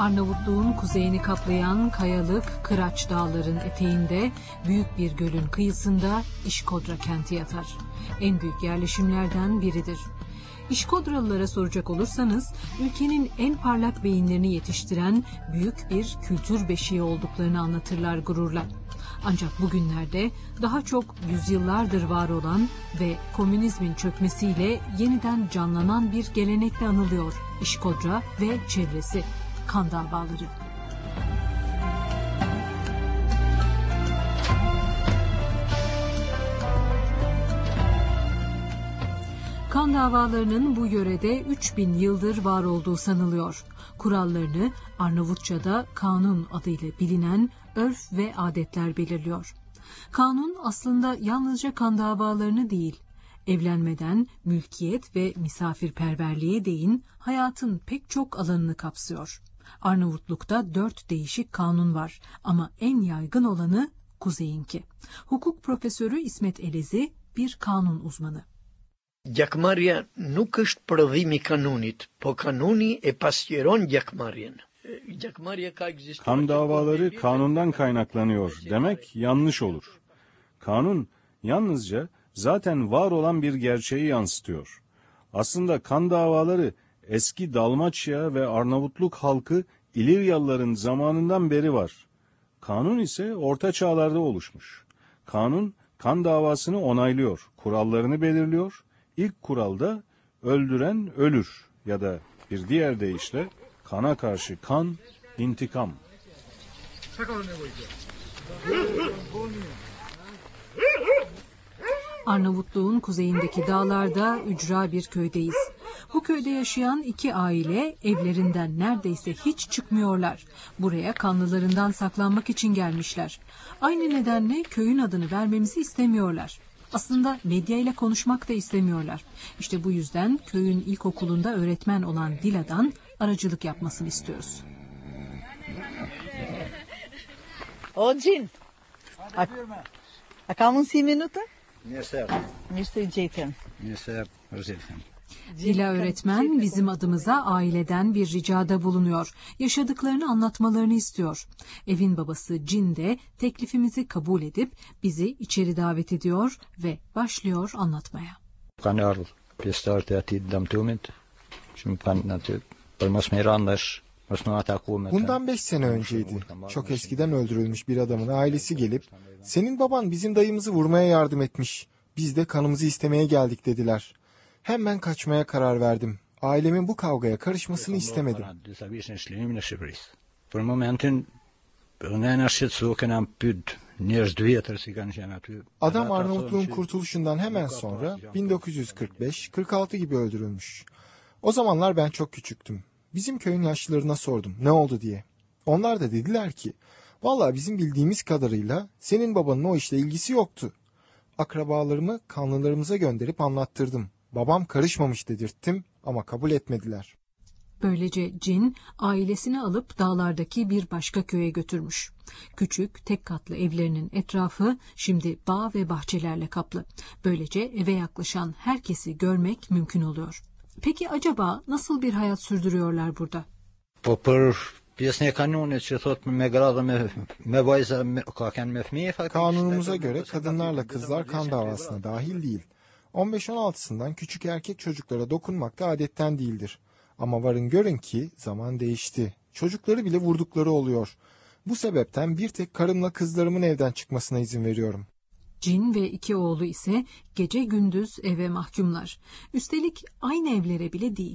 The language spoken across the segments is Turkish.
Arnavutluğun kuzeyini kaplayan kayalık Kıraç Dağları'nın eteğinde büyük bir gölün kıyısında İşkodra kenti yatar. En büyük yerleşimlerden biridir. İşkodralılara soracak olursanız ülkenin en parlak beyinlerini yetiştiren büyük bir kültür beşiği olduklarını anlatırlar gururla. Ancak bugünlerde daha çok yüzyıllardır var olan ve komünizmin çökmesiyle yeniden canlanan bir gelenekle anılıyor İşkodra ve çevresi, kan davaları. Kan davalarının bu yörede 3000 yıldır var olduğu sanılıyor. Kurallarını Arnavutça'da kanun adıyla bilinen örf ve adetler belirliyor. Kanun aslında yalnızca kan davalarını değil, evlenmeden mülkiyet ve misafirperverliğe değin hayatın pek çok alanını kapsıyor. Arnavutluk'ta 4 değişik kanun var ama en yaygın olanı kuzeyinki. Hukuk profesörü İsmet Elezi bir kanun uzmanı. Gjakmarrja nuk është prodhimi i kanunit, po kanuni e pasqyron gjakmarrjen. Kan davaları kanundan kaynaklanıyor demek yanlış olur. Kanun yalnızca zaten var olan bir gerçeği yansıtıyor. Aslında kan davaları eski Dalmaçya ve Arnavutluk halkı İliryalıların zamanından beri var. Kanun ise Orta Çağlar'da oluşmuş. Kanun kan davasını onaylıyor, kurallarını belirliyor. İlk kuralda öldüren ölür ya da bir diğer deyişle kana karşı kan, intikam. Arnavutluğun kuzeyindeki dağlarda ücra bir köydeyiz. Bu köyde yaşayan 2 aile evlerinden neredeyse hiç çıkmıyorlar. Buraya kanlılarından saklanmak için gelmişler. Aynı nedenle köyün adını vermemizi istemiyorlar. Aslında medya ile konuşmak da istemiyorlar. İşte bu yüzden köyün ilkokulunda öğretmen olan Dila'dan aracılık yapmasını istiyoruz. Odin. Acabam 5 minutos? Dila öğretmen bizim adımıza aileden bir ricada bulunuyor. Yaşadıklarını anlatmalarını istiyor. Evin babası Cin de teklifimizi kabul edip bizi içeri davet ediyor ve başlıyor anlatmaya. Bundan 5 sene önceydi. Çok eskiden öldürülmüş bir adamın ailesi gelip, "Senin baban bizim dayımızı vurmaya yardım etmiş. Biz de kanımızı istemeye geldik," dediler. Hemen kaçmaya karar verdim. Ailemin bu kavgaya karışmasını istemedim. Adam Arnavutluğun kurtuluşundan hemen sonra 1945-46 gibi öldürülmüş. O zamanlar ben çok küçüktüm. Bizim köyün yaşlılarına sordum ne oldu diye. Onlar da dediler ki, "Vallahi bizim bildiğimiz kadarıyla senin babanın o işle ilgisi yoktu." Akrabalarımı kanlılarımıza gönderip anlattırdım. Babam karışmamış dedirttim ama kabul etmediler. Böylece Cin ailesini alıp dağlardaki bir başka köye götürmüş. Küçük tek katlı evlerinin etrafı şimdi bağ ve bahçelerle kaplı. Böylece eve yaklaşan herkesi görmek mümkün oluyor. Peki acaba nasıl bir hayat sürdürüyorlar burada? Kanunumuza göre kadınlarla kızlar kan davasına dahil değil. 15-16'sından küçük erkek çocuklara dokunmak da adetten değildir. Ama varın görün ki zaman değişti. Çocukları bile vurdukları oluyor. Bu sebepten bir tek karımla kızlarımın evden çıkmasına izin veriyorum. Cin ve 2 oğlu ise gece gündüz eve mahkumlar. Üstelik aynı evlere bile değil.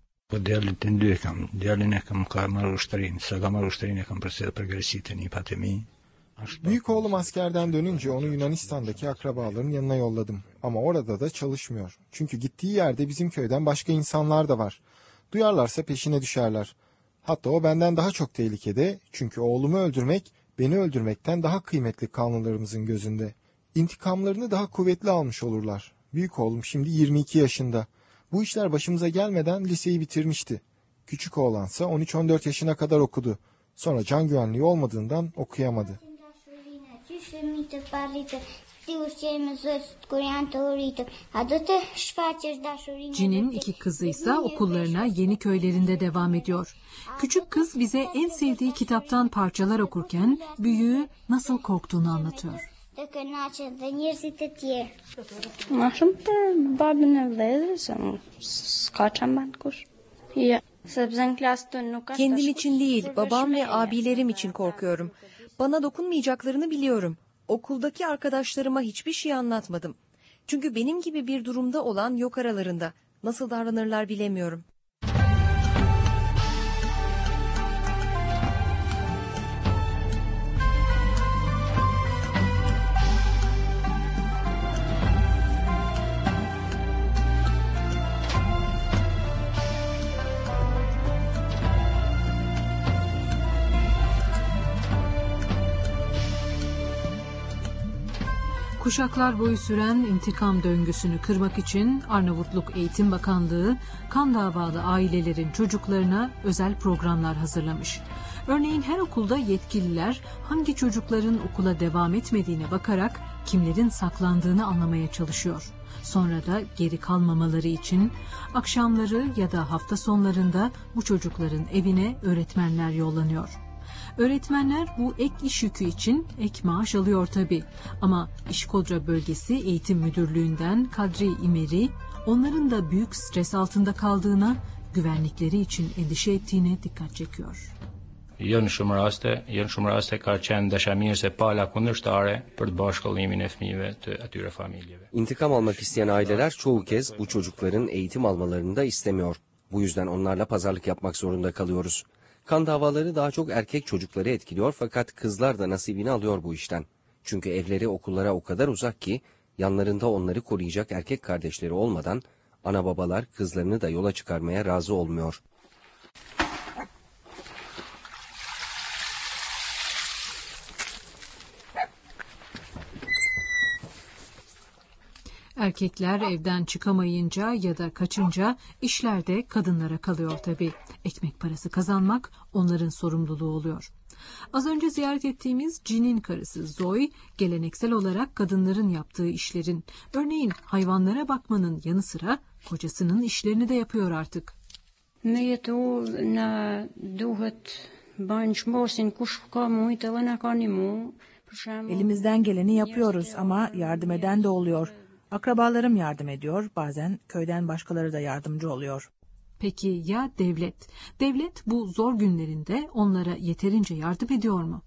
Büyük oğlum askerden dönünce onu Yunanistan'daki akrabaların yanına yolladım. Ama orada da çalışmıyor. Çünkü gittiği yerde bizim köyden başka insanlar da var. Duyarlarsa peşine düşerler. Hatta o benden daha çok tehlikede. Çünkü oğlumu öldürmek beni öldürmekten daha kıymetli kanlılarımızın gözünde. İntikamlarını daha kuvvetli almış olurlar. Büyük oğlum şimdi 22 yaşında. Bu işler başımıza gelmeden liseyi bitirmişti. Küçük oğlansa 13-14 yaşına kadar okudu. Sonra can güvenliği olmadığından okuyamadı. Jin'in 2 kızı ise okullarına Yeniköy'lerinde devam ediyor. Küçük kız bize en sevdiği kitaptan parçalar okurken büyüğü nasıl korktuğunu anlatıyor. Kendim için değil, babam ve abilerim için korkuyorum. Bana dokunmayacaklarını biliyorum. Okuldaki arkadaşlarıma hiçbir şey anlatmadım. Çünkü benim gibi bir durumda olan yok aralarında. Nasıl davranırlar bilemiyorum. Kuşaklar boyu süren intikam döngüsünü kırmak için Arnavutluk Eğitim Bakanlığı kan davalı ailelerin çocuklarına özel programlar hazırlamış. Örneğin her okulda yetkililer hangi çocukların okula devam etmediğine bakarak kimlerin saklandığını anlamaya çalışıyor. Sonra da geri kalmamaları için akşamları ya da hafta sonlarında bu çocukların evine öğretmenler yollanıyor. Öğretmenler bu ek iş yükü için ek maaş alıyor tabii. Ama İşkodra Bölgesi Eğitim Müdürlüğü'nden Kadri İmeri, onların da büyük stres altında kaldığına, güvenlikleri için endişe ettiğine dikkat çekiyor. Janë shumë raste ka qenë dashamirëse pala kundërshtare për të bashkëllimin e fëmijëve të atyre familjeve. İntikam almak isteyen aileler çoğu kez bu çocukların eğitim almalarını da istemiyor. Bu yüzden onlarla pazarlık yapmak zorunda kalıyoruz. Kan davaları daha çok erkek çocukları etkiliyor fakat kızlar da nasibini alıyor bu işten. Çünkü evleri okullara o kadar uzak ki yanlarında onları koruyacak erkek kardeşleri olmadan ana babalar kızlarını da yola çıkarmaya razı olmuyor. Erkekler evden çıkamayınca ya da kaçınca işler de kadınlara kalıyor tabii. Ekmek parası kazanmak onların sorumluluğu oluyor. Az önce ziyaret ettiğimiz Jin'in karısı Zoe, geleneksel olarak kadınların yaptığı işlerin, örneğin hayvanlara bakmanın yanı sıra kocasının işlerini de yapıyor artık. Elimizden geleni yapıyoruz ama yardım eden de oluyor. Akrabalarım yardım ediyor, bazen köyden başkaları da yardımcı oluyor. Peki ya devlet? Devlet bu zor günlerinde onlara yeterince yardım ediyor mu?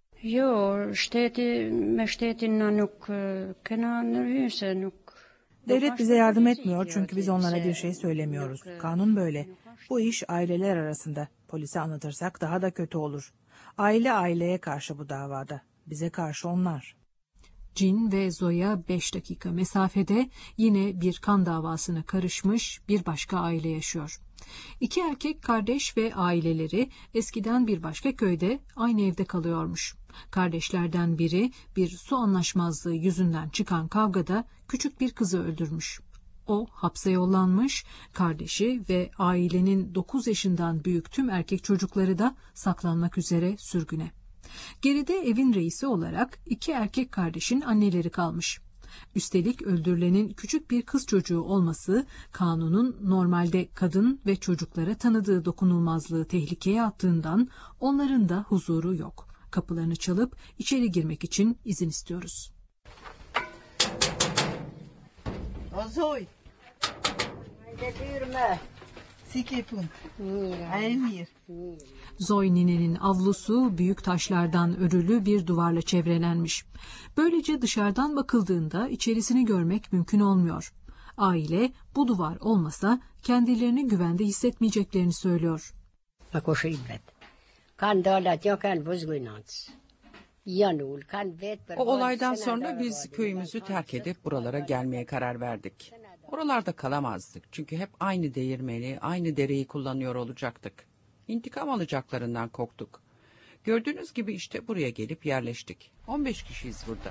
Devlet bize yardım etmiyor çünkü biz onlara bir şey söylemiyoruz. Kanun böyle. Bu iş aileler arasında. Polise anlatırsak daha da kötü olur. Aile aileye karşı bu davada. Bize karşı onlar. Jin ve Zoya 5 dakika mesafede yine bir kan davasına karışmış bir başka aile yaşıyor. 2 erkek kardeş ve aileleri eskiden bir başka köyde aynı evde kalıyormuş. Kardeşlerden biri bir su anlaşmazlığı yüzünden çıkan kavgada küçük bir kızı öldürmüş. O hapse yollanmış, kardeşi ve ailenin 9 yaşından büyük tüm erkek çocukları da saklanmak üzere sürgüne. Geride evin reisi olarak 2 erkek kardeşin anneleri kalmış. Üstelik öldürülenin küçük bir kız çocuğu olması kanunun normalde kadın ve çocuklara tanıdığı dokunulmazlığı tehlikeye attığından onların da huzuru yok. Kapılarını çalıp içeri girmek için izin istiyoruz. Zoe. Zoe ninenin avlusu büyük taşlardan örülü bir duvarla çevrelenmiş. Böylece dışarıdan bakıldığında içerisini görmek mümkün olmuyor. Aile bu duvar olmasa kendilerini güvende hissetmeyeceklerini söylüyor. O olaydan sonra biz köyümüzü terk edip buralara gelmeye karar verdik. Oralarda kalamazdık çünkü hep aynı değirmeni, aynı dereyi kullanıyor olacaktık. İntikam alacaklarından korktuk. Gördüğünüz gibi işte buraya gelip yerleştik. 15 kişiyiz burada.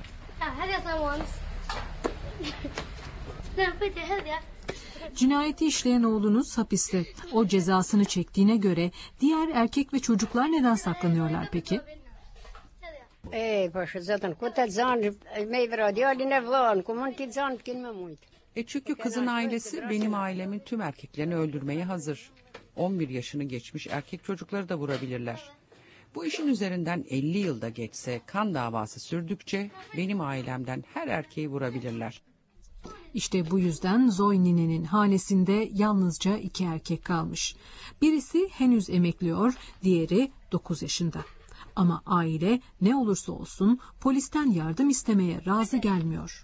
Cinayeti işleyen oğlunuz hapiste. O cezasını çektiğine göre diğer erkek ve çocuklar neden saklanıyorlar peki? Çünkü kızın ailesi benim ailemin tüm erkeklerini öldürmeye hazır. 11 yaşını geçmiş erkek çocukları da vurabilirler. Bu işin üzerinden 50 yılda geçse, kan davası sürdükçe benim ailemden her erkeği vurabilirler. İşte bu yüzden Zoe ninenin hanesinde yalnızca 2 erkek kalmış. Birisi henüz emekliyor, diğeri 9 yaşında. Ama aile ne olursa olsun polisten yardım istemeye razı gelmiyor.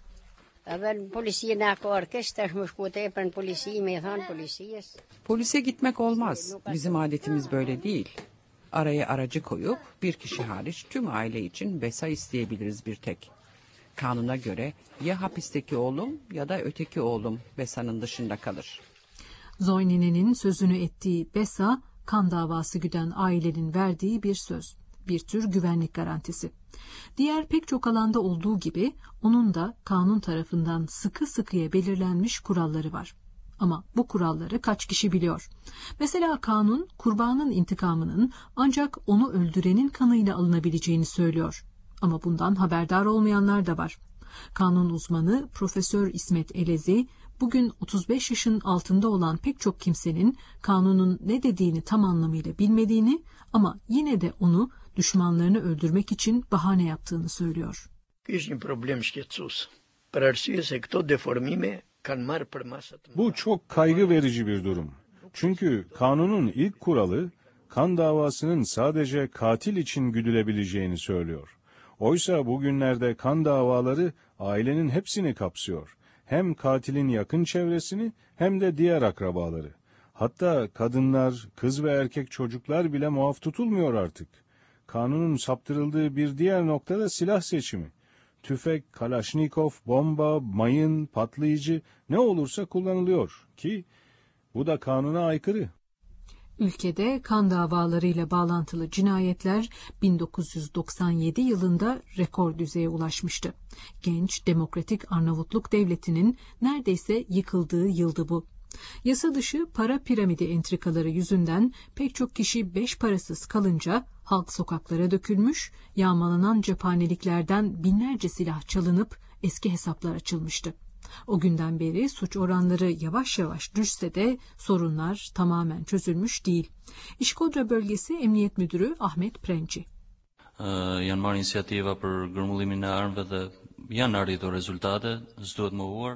Polise gitmek olmaz. Bizim adetimiz böyle değil. Araya aracı koyup bir kişi hariç tüm aile için besa isteyebiliriz bir tek. Kanuna göre ya hapisteki oğlum ya da öteki oğlum besanın dışında kalır. Zoe ninenin sözünü ettiği besa, kan davası güden ailenin verdiği bir söz. Bir tür güvenlik garantisi. Diğer pek çok alanda olduğu gibi onun da kanun tarafından sıkı sıkıya belirlenmiş kuralları var. Ama bu kuralları kaç kişi biliyor? Mesela kanun kurbanın intikamının ancak onu öldürenin kanıyla alınabileceğini söylüyor. Ama bundan haberdar olmayanlar da var. Kanun uzmanı Profesör İsmet Elezi, bugün 35 yaşın altında olan pek çok kimsenin kanunun ne dediğini tam anlamıyla bilmediğini ama yine de onu düşmanlarını öldürmek için bahane yaptığını söylüyor. Bu çok kaygı verici bir durum. Çünkü kanunun ilk kuralı kan davasının sadece katil için güdülebileceğini söylüyor. Oysa bugünlerde kan davaları ailenin hepsini kapsıyor. Hem katilin yakın çevresini hem de diğer akrabaları. Hatta kadınlar, kız ve erkek çocuklar bile muaf tutulmuyor artık. Kanunun saptırıldığı bir diğer nokta da silah seçimi. Tüfek, kalaşnikov, bomba, mayın, patlayıcı ne olursa kullanılıyor ki bu da kanuna aykırı. Ülkede kan davalarıyla bağlantılı cinayetler 1997 yılında rekor düzeye ulaşmıştı. Genç Demokratik Arnavutluk Devleti'nin neredeyse yıkıldığı yıldı bu. Yasa dışı para piramidi entrikaları yüzünden pek çok kişi beş parasız kalınca halk sokaklara dökülmüş, yağmalanan cephaneliklerden binlerce silah çalınıp eski hesaplar açılmıştı. O günden beri suç oranları yavaş yavaş düşse de sorunlar tamamen çözülmüş değil. İşkodra Bölgesi Emniyet Müdürü Ahmet Prenci. Janë marrë iniciativa për grumullimin e armëve dhe janë arritur rezultate, s'duhet mohuar.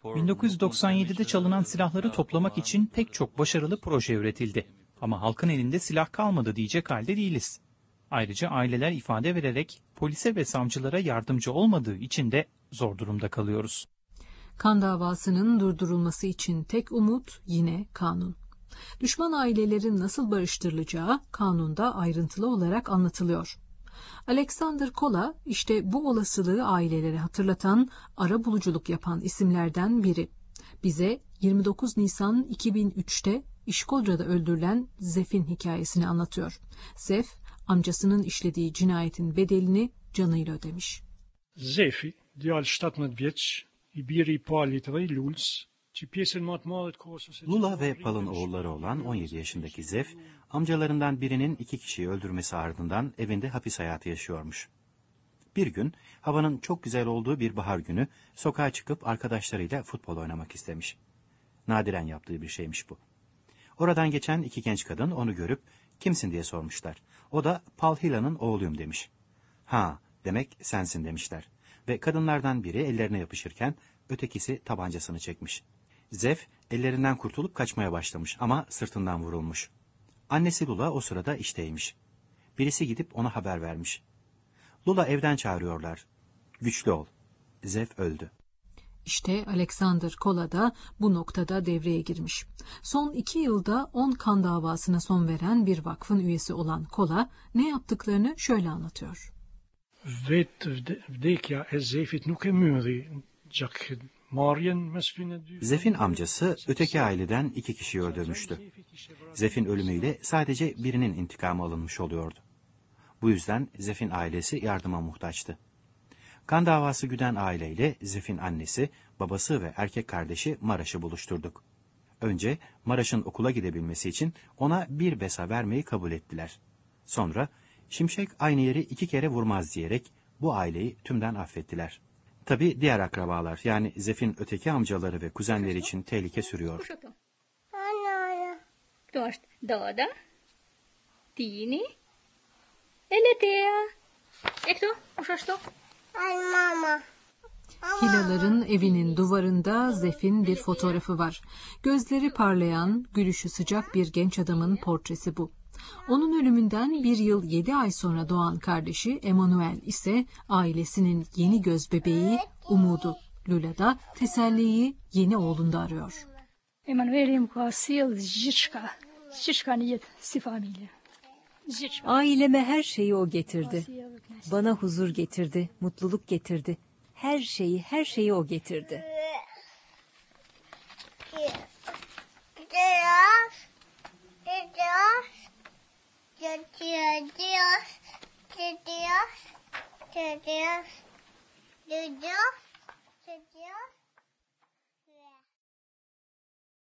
1997'de çalınan silahları toplamak için pek çok başarılı proje üretildi. Ama halkın elinde silah kalmadı diyecek halde değiliz. Ayrıca aileler ifade vererek polise ve savcılara yardımcı olmadığı için de zor durumda kalıyoruz. Kan davasının durdurulması için tek umut yine kanun. Düşman ailelerin nasıl barıştırılacağı kanunda ayrıntılı olarak anlatılıyor. Alexander Kola işte bu olasılığı ailelere hatırlatan, arabuluculuk yapan isimlerden biri. Bize 29 Nisan 2003'te İşkodra'da öldürülen Zef'in hikayesini anlatıyor. Zef, amcasının işlediği cinayetin bedelini canıyla ödemiş. Zefi, djali 17 vjeç, i biri i palit dhe i Lulës, që pjesën më të madhe të kohës. Lula ve Pal'ın oğulları olan 17 yaşındaki Zef, amcalarından birinin 2 kişiyi öldürmesi ardından evinde hapis hayatı yaşıyormuş. Bir gün havanın çok güzel olduğu bir bahar günü sokağa çıkıp arkadaşlarıyla futbol oynamak istemiş. Nadiren yaptığı bir şeymiş bu. Oradan geçen 2 genç kadın onu görüp kimsin diye sormuşlar. O da Pal Hila'nın oğluyum demiş. Ha, demek sensin demişler. Ve kadınlardan biri ellerine yapışırken ötekisi tabancasını çekmiş. Zef ellerinden kurtulup kaçmaya başlamış ama sırtından vurulmuş. Annesi Lula o sırada işteymiş. Birisi gidip ona haber vermiş. Lula evden çağırıyorlar. Güçlü ol. Zef öldü. İşte Alexander Kola da bu noktada devreye girmiş. Son 2 yılda 10 kan davasına son veren bir vakfın üyesi olan Kola ne yaptıklarını şöyle anlatıyor. Zef'in amcası öteki aileden 2 kişiyi öldürmüştü. Zef'in ölümüyle sadece birinin intikamı alınmış oluyordu. Bu yüzden Zef'in ailesi yardıma muhtaçtı. Kan davası güden aileyle Zef'in annesi, babası ve erkek kardeşi Maraş'ı buluşturduk. Önce Maraş'ın okula gidebilmesi için ona bir besa vermeyi kabul ettiler. Sonra Şimşek aynı yeri 2 kere vurmaz diyerek bu aileyi tümden affettiler. Tabii diğer akrabalar yani Zef'in öteki amcaları ve kuzenleri için tehlike sürüyor. Dada, Tini, Eletea, Ekto, ușašto? Mama. Hilaların evinin duvarında Zef'in bir fotoğrafı var. Gözleri parlayan, gülüşü sıcak bir genç adamın portresi bu. Onun ölümünden 1 yıl 7 ay sonra doğan kardeşi Emanuel ise ailesinin yeni göz bebeği umudu. Lula da teselliyi yeni oğlunda arıyor. Emanuel'im kuasil Zicka. Zicka niyet si familya. Aileme her şeyi o getirdi. Bana huzur getirdi, mutluluk getirdi. Her şeyi o getirdi. Dios.